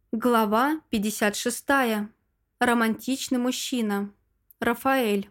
Глава 56. Романтичный мужчина. Рафаэль.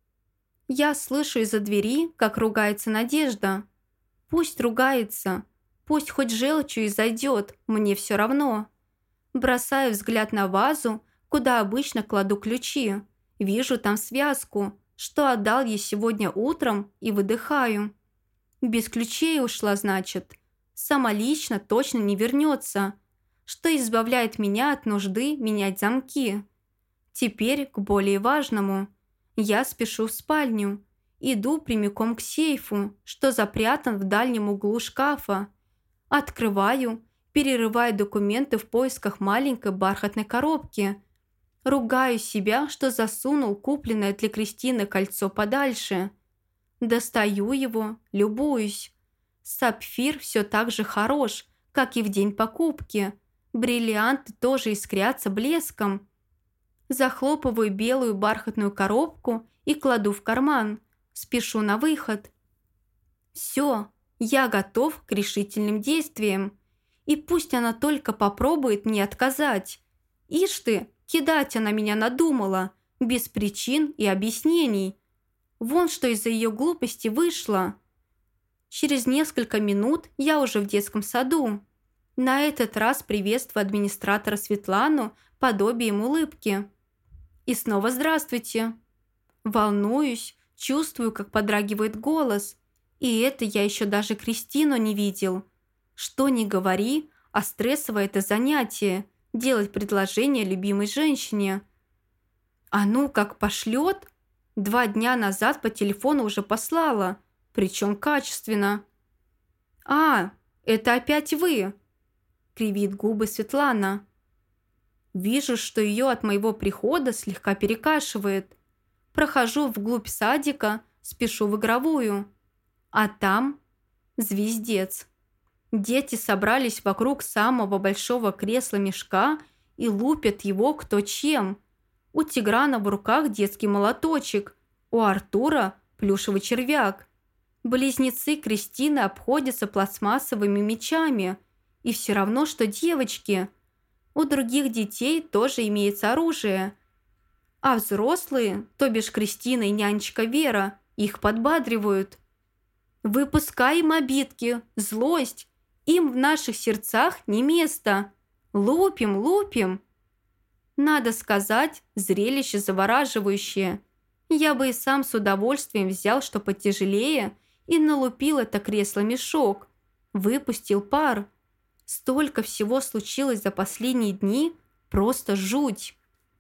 Я слышу из-за двери, как ругается Надежда. Пусть ругается, пусть хоть желчью изойдет, мне все равно. Бросаю взгляд на вазу, куда обычно кладу ключи. Вижу там связку, что отдал ей сегодня утром, и выдыхаю. Без ключей ушла, значит. Сама лично точно не вернется, что избавляет меня от нужды менять замки. Теперь к более важному. Я спешу в спальню. Иду прямиком к сейфу, что запрятан в дальнем углу шкафа. Открываю, перерываю документы в поисках маленькой бархатной коробки. Ругаю себя, что засунул купленное для Кристины кольцо подальше. Достаю его, любуюсь. Сапфир все так же хорош, как и в день покупки. Бриллианты тоже искрятся блеском. Захлопываю белую бархатную коробку и кладу в карман. Спешу на выход. Все, я готов к решительным действиям. И пусть она только попробует мне отказать. Ишь ты, кидать она меня надумала, без причин и объяснений. Вон что из-за ее глупости вышло. Через несколько минут я уже в детском саду. На этот раз приветствую администратора Светлану подобием улыбки. И снова здравствуйте. Волнуюсь, чувствую, как подрагивает голос. И это я еще даже Кристину не видел. Что ни говори, а стрессовое это занятие – делать предложение любимой женщине. А ну как пошлет? 2 дня назад по телефону уже послала, причем качественно. «А, это опять вы!» – кривит губы Светлана. Вижу, что ее от моего прихода слегка перекашивает. Прохожу вглубь садика, спешу в игровую. А там звездец. Дети собрались вокруг самого большого кресла-мешка и лупят его кто чем. У Тиграна в руках детский молоточек, у Артура плюшевый червяк. Близнецы Кристины обходятся пластмассовыми мячами. И все равно, что девочки. У других детей тоже имеется оружие. А взрослые, то бишь Кристина и нянечка Вера, их подбадривают. Выпускай им обидки, злость. Им в наших сердцах не место. Лупим, лупим. Надо сказать, зрелище завораживающее. Я бы и сам с удовольствием взял что потяжелее и налупил это кресло-мешок. Выпустил пар. Столько всего случилось за последние дни, просто жуть.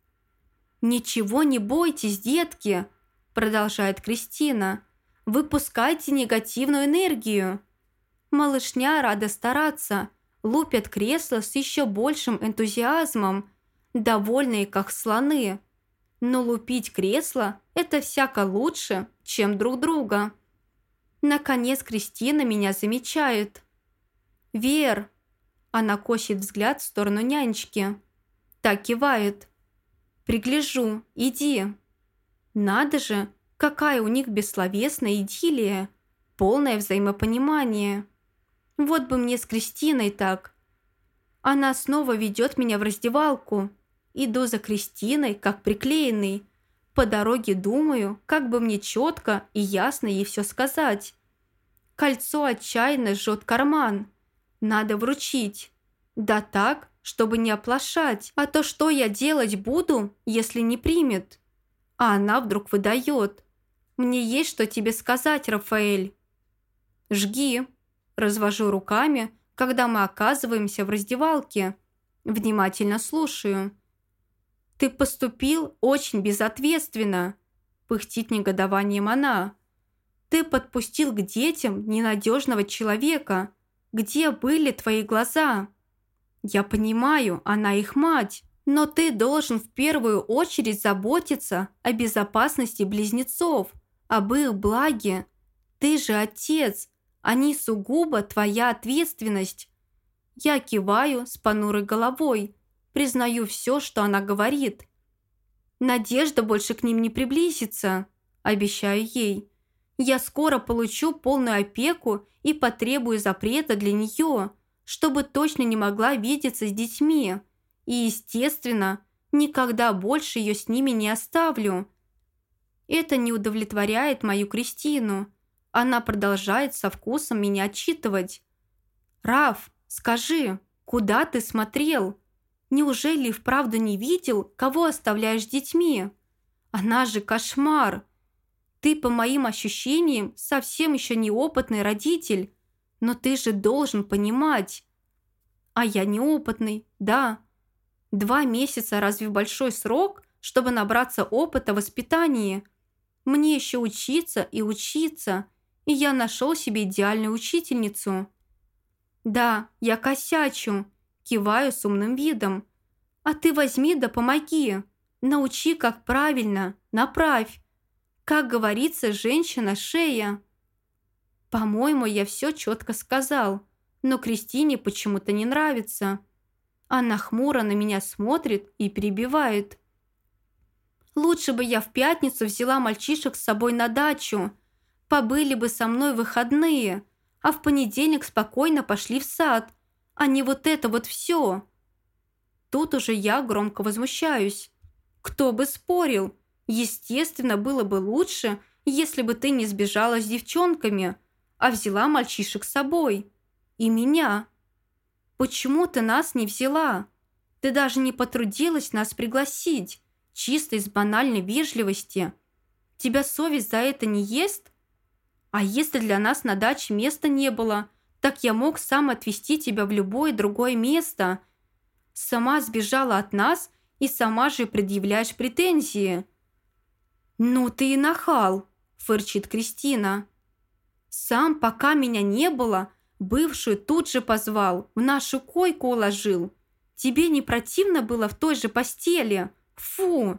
«Ничего не бойтесь, детки», – продолжает Кристина. «Выпускайте негативную энергию». Малышня рада стараться, лупят кресло с еще большим энтузиазмом, довольные как слоны. Но лупить кресло – это всяко лучше, чем друг друга. Наконец Кристина меня замечает. «Вер!» Она косит взгляд в сторону нянечки. Так кивает. «Пригляжу, иди». Надо же, какая у них бессловесная идиллия, полное взаимопонимание. Вот бы мне с Кристиной так. Она снова ведет меня в раздевалку. Иду за Кристиной, как приклеенный. По дороге думаю, как бы мне четко и ясно ей все сказать. Кольцо отчаянно жжет карман. Надо вручить. Да так, чтобы не оплошать. А то что я делать буду, если не примет? А она вдруг выдает. «Мне есть что тебе сказать, Рафаэль». «Жги». Развожу руками, когда мы оказываемся в раздевалке. Внимательно слушаю. «Ты поступил очень безответственно», – пыхтит негодованием она. «Ты подпустил к детям ненадежного человека. Где были твои глаза? Я понимаю, она их мать, но ты должен в первую очередь заботиться о безопасности близнецов, об их благе. Ты же отец, они сугубо твоя ответственность». Я киваю с понурой головой, признаю все, что она говорит. «Надежда больше к ним не приблизится», – обещаю ей. «Я скоро получу полную опеку и потребую запрета для нее, чтобы точно не могла видеться с детьми. И, естественно, никогда больше ее с ними не оставлю. Это не удовлетворяет мою Кристину. Она продолжает со вкусом меня отчитывать. «Раф, скажи, куда ты смотрел? Неужели вправду не видел, кого оставляешь с детьми? Она же кошмар. Ты, по моим ощущениям, совсем еще неопытный родитель, но ты же должен понимать». А я неопытный, да. 2 месяца разве большой срок, чтобы набраться опыта в воспитании? Мне еще учиться и учиться, и я нашел себе идеальную учительницу. Да, я косячу, киваю с умным видом. А ты возьми да помоги. Научи, как правильно, направь. Как говорится, женщина шея. По-моему, я все четко сказал, но Кристине почему-то не нравится. Она хмуро на меня смотрит и перебивает. Лучше бы я в пятницу взяла мальчишек с собой на дачу. Побыли бы со мной выходные, а в понедельник спокойно пошли в сад, а не вот это вот все. Тут уже я громко возмущаюсь. Кто бы спорил? Естественно, было бы лучше, если бы ты не сбежала с девчонками, а взяла мальчишек с собой. И меня. Почему ты нас не взяла? Ты даже не потрудилась нас пригласить, чисто из банальной вежливости. Тебя совесть за это не ест? А если для нас на даче места не было, так я мог сам отвезти тебя в любое другое место. Сама сбежала от нас и сама же предъявляешь претензии. «Ну ты и нахал», – фырчит Кристина. «Сам, пока меня не было, бывшую тут же позвал, в нашу койку уложил. Тебе не противно было в той же постели? Фу!»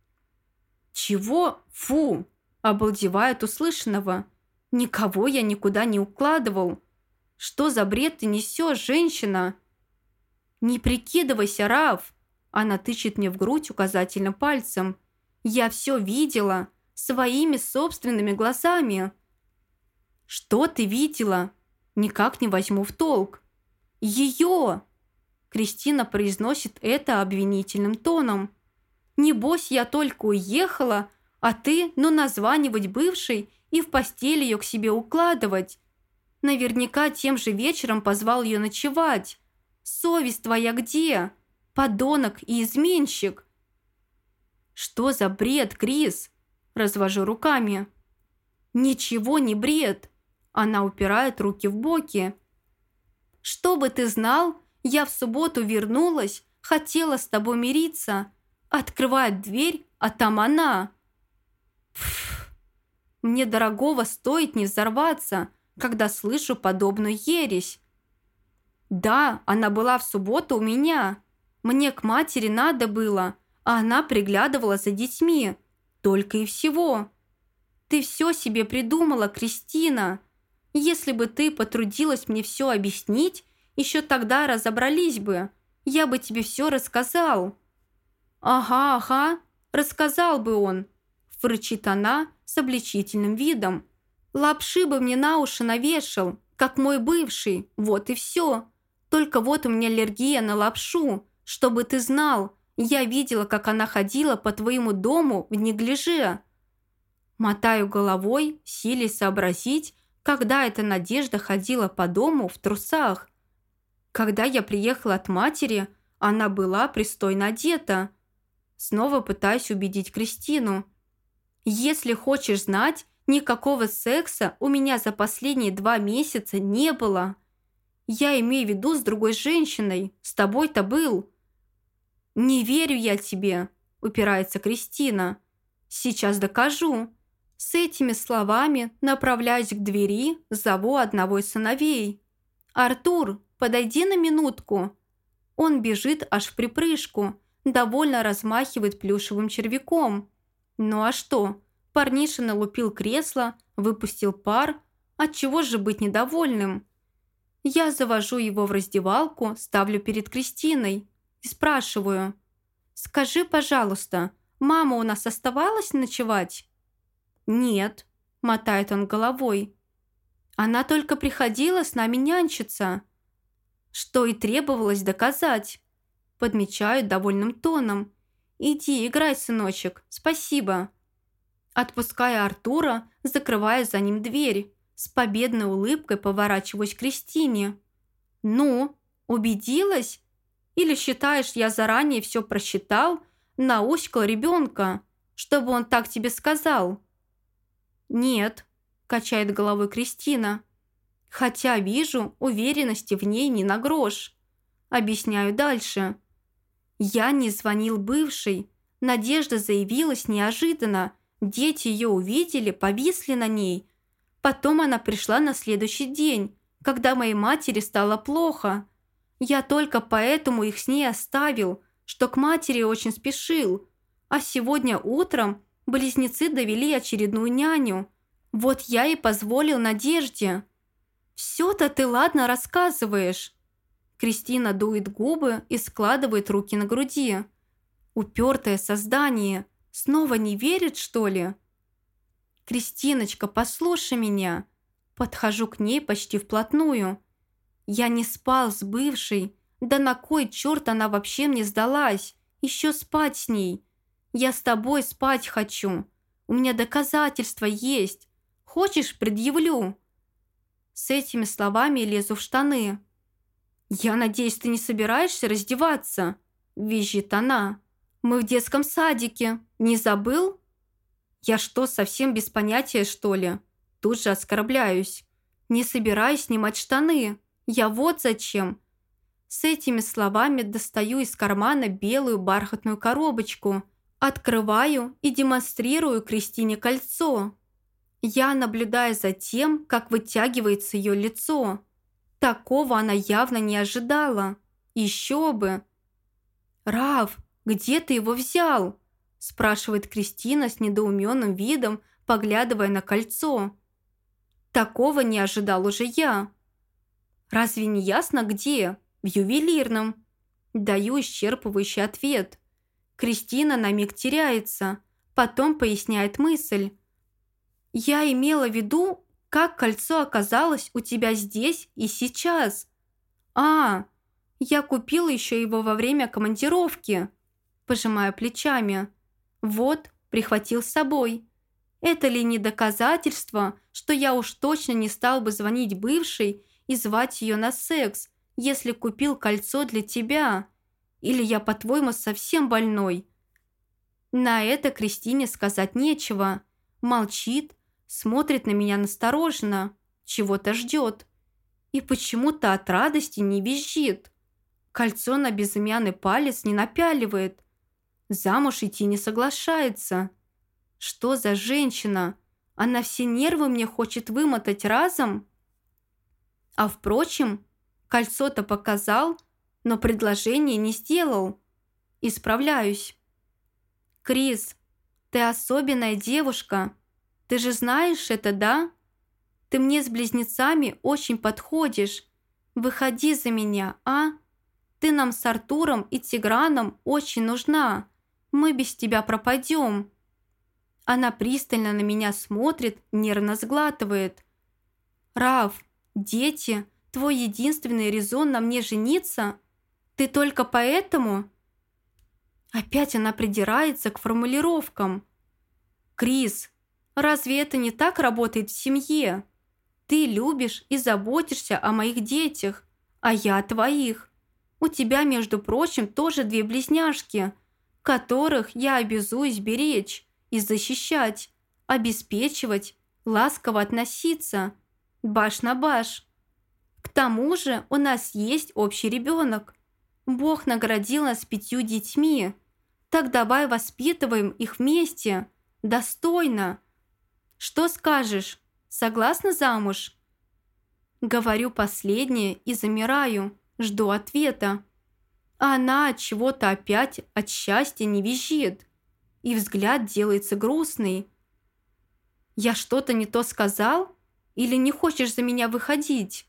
«Чего? Фу!» – обалдевает услышанного. «Никого я никуда не укладывал. Что за бред ты несешь, женщина?» «Не прикидывайся, Раф!» Она тычет мне в грудь указательным пальцем. «Я все видела, своими собственными глазами». «Что ты видела?» Никак не возьму в толк. «Ее!» Кристина произносит это обвинительным тоном. «Небось, я только уехала, а ты, названивать бывшей и в постель ее к себе укладывать. Наверняка тем же вечером позвал ее ночевать. Совесть твоя где? Подонок и изменщик!» «Что за бред, Крис?» Развожу руками. «Ничего не бред!» Она упирает руки в боки. «Чтобы ты знал, я в субботу вернулась, хотела с тобой мириться. Открывает дверь, а там она». Пф, мне дорогого стоит не взорваться, когда слышу подобную ересь. «Да, она была в субботу у меня. Мне к матери надо было, а она приглядывала за детьми. Только и всего. Ты все себе придумала, Кристина. Если бы ты потрудилась мне все объяснить, еще тогда разобрались бы. Я бы тебе все рассказал». «Ага, ага, рассказал бы он», – фырчит она с обличительным видом. «Лапши бы мне на уши навешал, как мой бывший, вот и все. Только вот у меня аллергия на лапшу, чтобы ты знал. Я видела, как она ходила по твоему дому в неглиже». Мотаю головой, силясь сообразить, когда эта Надежда ходила по дому в трусах. Когда я приехала от матери, она была пристойно одета. Снова пытаюсь убедить Кристину. «Если хочешь знать, никакого секса у меня за последние 2 месяца не было. Я имею в виду с другой женщиной, с тобой-то был». «Не верю я тебе», – упирается Кристина. «Сейчас докажу». С этими словами направляюсь к двери, зову одного из сыновей. «Артур, подойди на минутку». Он бежит аж в припрыжку, довольно размахивает плюшевым червяком. Ну а что? Парниша налупил кресло, выпустил пар. Отчего же быть недовольным? Я завожу его в раздевалку, ставлю перед Кристиной и спрашиваю. «Скажи, пожалуйста, мама у нас оставалась ночевать?» «Нет», – мотает он головой. «Она только приходила с нами нянчиться». Что и требовалось доказать. Подмечаю довольным тоном. «Иди, играй, сыночек, спасибо». Отпуская Артура, закрываю за ним дверь. С победной улыбкой поворачиваюсь к Кристине. «Ну, убедилась? Или считаешь, я заранее все просчитал, науськал ребенка, чтобы он так тебе сказал?» «Нет», – качает головой Кристина. «Хотя вижу, уверенности в ней не на грош». Объясняю дальше. «Я не звонил бывшей. Надежда заявилась неожиданно. Дети ее увидели, повисли на ней. Потом она пришла на следующий день, когда моей матери стало плохо. Я только поэтому их с ней оставил, что к матери очень спешил. А сегодня утром близнецы довели очередную няню. Вот я и позволил Надежде». «Все-то ты ладно рассказываешь». Кристина дует губы и складывает руки на груди. Упертое создание. Снова не верит, что ли? «Кристиночка, послушай меня». Подхожу к ней почти вплотную. «Я не спал с бывшей. Да на кой черт она вообще мне сдалась? Еще спать с ней. Я с тобой спать хочу. У меня доказательства есть. Хочешь, предъявлю?» С этими словами лезу в штаны. «Я надеюсь, ты не собираешься раздеваться?» – визжит она. «Мы в детском садике. Не забыл?» «Я что, совсем без понятия, что ли?» Тут же оскорбляюсь. «Не собираюсь снимать штаны. Я вот зачем». С этими словами достаю из кармана белую бархатную коробочку, открываю и демонстрирую Кристине кольцо. Я наблюдаю за тем, как вытягивается ее лицо. Такого она явно не ожидала. Еще бы. «Раф, где ты его взял?» – спрашивает Кристина с недоуменным видом, поглядывая на кольцо. Такого не ожидал уже я. «Разве не ясно где? В ювелирном». Даю исчерпывающий ответ. Кристина на миг теряется, потом поясняет мысль. «Я имела в виду, как кольцо оказалось у тебя здесь и сейчас». «А, я купила еще его во время командировки». Пожимаю плечами. «Вот, прихватил с собой. Это ли не доказательство, что я уж точно не стал бы звонить бывшей и звать ее на секс, если купил кольцо для тебя? Или я, по-твоему, совсем больной?» На это Кристине сказать нечего. Молчит, смотрит на меня настороженно, чего-то ждет. И почему-то от радости не визжит. Кольцо на безымянный палец не напяливает. Замуж идти не соглашается. Что за женщина? Она все нервы мне хочет вымотать разом? А впрочем, кольцо-то показал, но предложение не сделал. Исправляюсь. «Крис, ты особенная девушка. Ты же знаешь это, да? Ты мне с близнецами очень подходишь. Выходи за меня, а? Ты нам с Артуром и Тиграном очень нужна. Мы без тебя пропадем». Она пристально на меня смотрит, нервно сглатывает. «Раф, дети, твой единственный резон на мне жениться? Ты только поэтому?» Опять она придирается к формулировкам. «Крис, разве это не так работает в семье? Ты любишь и заботишься о моих детях, а я о твоих. У тебя, между прочим, тоже 2 близняшки, которых я обязуюсь беречь и защищать, обеспечивать, ласково относиться, баш на баш. К тому же у нас есть общий ребенок. Бог наградил нас 5 детьми. Так давай воспитываем их вместе, достойно. Что скажешь? Согласна замуж?» Говорю последнее и замираю, жду ответа. А она от чего-то опять от счастья не визжит, и взгляд делается грустный. «Я что-то не то сказал? Или не хочешь за меня выходить?»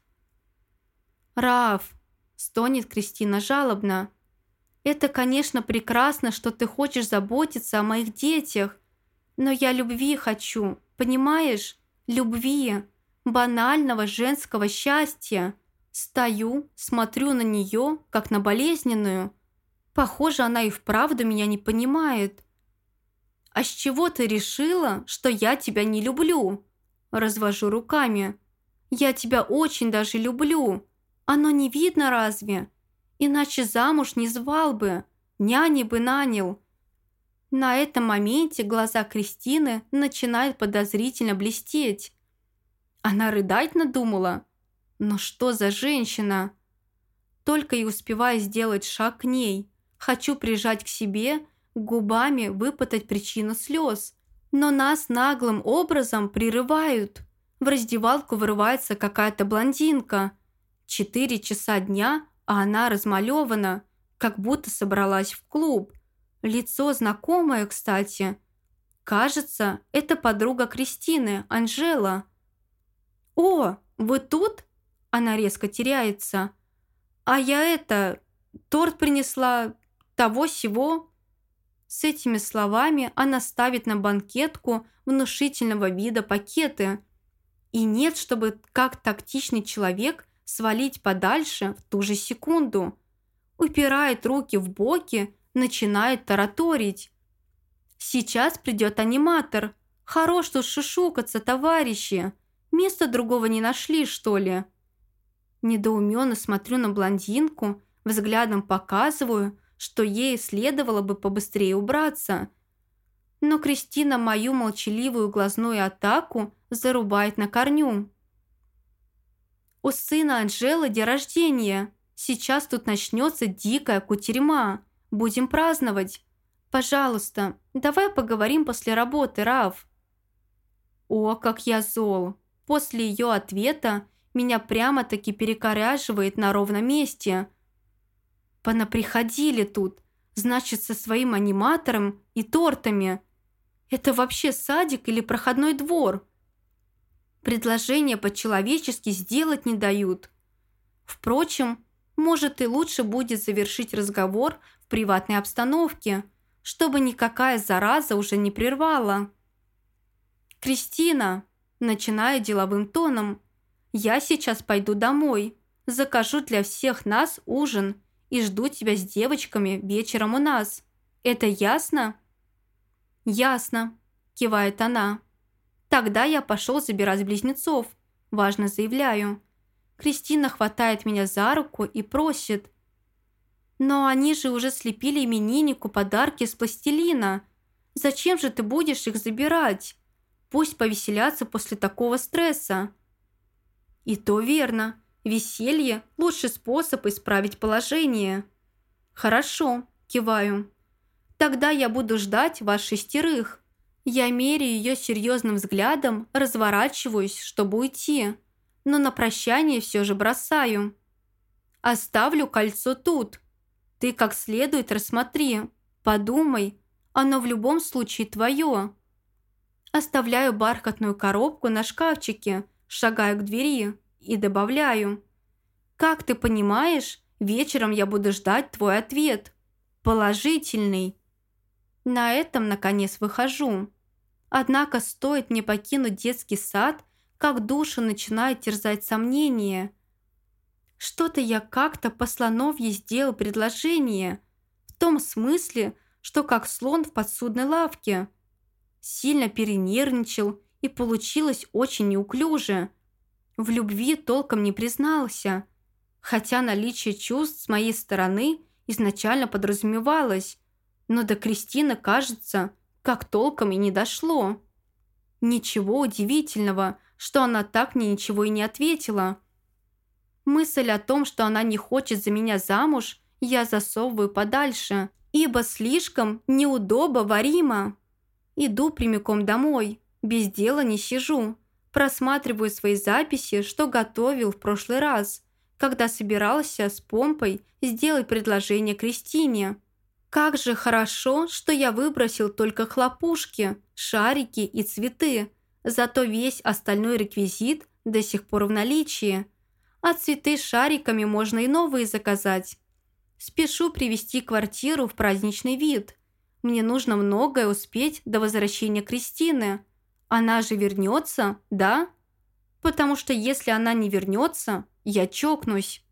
«Раф», – стонет Кристина жалобно, – «это, конечно, прекрасно, что ты хочешь заботиться о моих детях, но я любви хочу, понимаешь? Любви, банального женского счастья. Стою, смотрю на нее, как на болезненную. Похоже, она и вправду меня не понимает. «А с чего ты решила, что я тебя не люблю?» Развожу руками. «Я тебя очень даже люблю. Оно не видно разве? Иначе замуж не звал бы, няни бы нанял». На этом моменте глаза Кристины начинают подозрительно блестеть. Она рыдать надумала? Но что за женщина? Только и успеваю сделать шаг к ней. Хочу прижать к себе, губами выпытать причину слез. Но нас наглым образом прерывают. В раздевалку вырывается какая-то блондинка. 4 часа дня, а она размалевана, как будто собралась в клуб. Лицо знакомое, кстати. Кажется, это подруга Кристины, Анжела. «О, вы тут?» Она резко теряется. «А я торт принесла, того-сего». С этими словами она ставит на банкетку внушительного вида пакеты. И нет, чтобы как тактичный человек свалить подальше в ту же секунду. Упирает руки в боки, начинает тараторить. «Сейчас придет аниматор. Хорош тут шушукаться, товарищи. Места другого не нашли, что ли?» Недоуменно смотрю на блондинку, взглядом показываю, что ей следовало бы побыстрее убраться. Но Кристина мою молчаливую глазную атаку зарубает на корню. «У сына Анжелы день рождения. Сейчас тут начнется дикая кутерьма. Будем праздновать. Пожалуйста, давай поговорим после работы, Раф». О, как я зол. После ее ответа меня прямо-таки перекоряживает на ровном месте. Понаприходили тут, значит, со своим аниматором и тортами. Это вообще садик или проходной двор? Предложения по-человечески сделать не дают. Впрочем, может и лучше будет завершить разговор в приватной обстановке, чтобы никакая зараза уже не прервала. «Кристина», начинаю деловым тоном, «я сейчас пойду домой, закажу для всех нас ужин и жду тебя с девочками вечером у нас. Это ясно?» «Ясно», кивает она. «Тогда я пошел забирать близнецов», важно заявляю. Кристина хватает меня за руку и просит: «Но они же уже слепили имениннику подарки из пластилина. Зачем же ты будешь их забирать? Пусть повеселятся после такого стресса». И то верно. Веселье – лучший способ исправить положение. «Хорошо», киваю. «Тогда я буду ждать вас 6. Я меряю ее серьезным взглядом, разворачиваюсь, чтобы уйти, но на прощание все же бросаю. «Оставлю кольцо тут. Ты как следует рассмотри, подумай, оно в любом случае твое». Оставляю бархатную коробку на шкафчике, шагаю к двери и добавляю: «Как ты понимаешь, вечером я буду ждать твой ответ. Положительный». На этом, наконец, выхожу. Однако стоит мне покинуть детский сад, как душу начинает терзать сомнение. Что-то я как-то по слоновьи сделал предложение, в том смысле, что как слон в подсудной лавке. Сильно перенервничал, и получилось очень неуклюже. В любви толком не признался, хотя наличие чувств с моей стороны изначально подразумевалось, но до Кристины, кажется, как толком и не дошло. Ничего удивительного, что она так мне ничего и не ответила. Мысль о том, что она не хочет за меня замуж, я засовываю подальше, ибо слишком неудобоваримо. Иду прямиком домой, без дела не сижу, просматриваю свои записи, что готовил в прошлый раз, когда собирался с помпой сделать предложение Кристине. Как же хорошо, что я выбросил только хлопушки, шарики и цветы, зато весь остальной реквизит до сих пор в наличии. А цветы с шариками можно и новые заказать. Спешу привести квартиру в праздничный вид. Мне нужно многое успеть до возвращения Кристины. Она же вернется, да? Потому что если она не вернется, я чокнусь.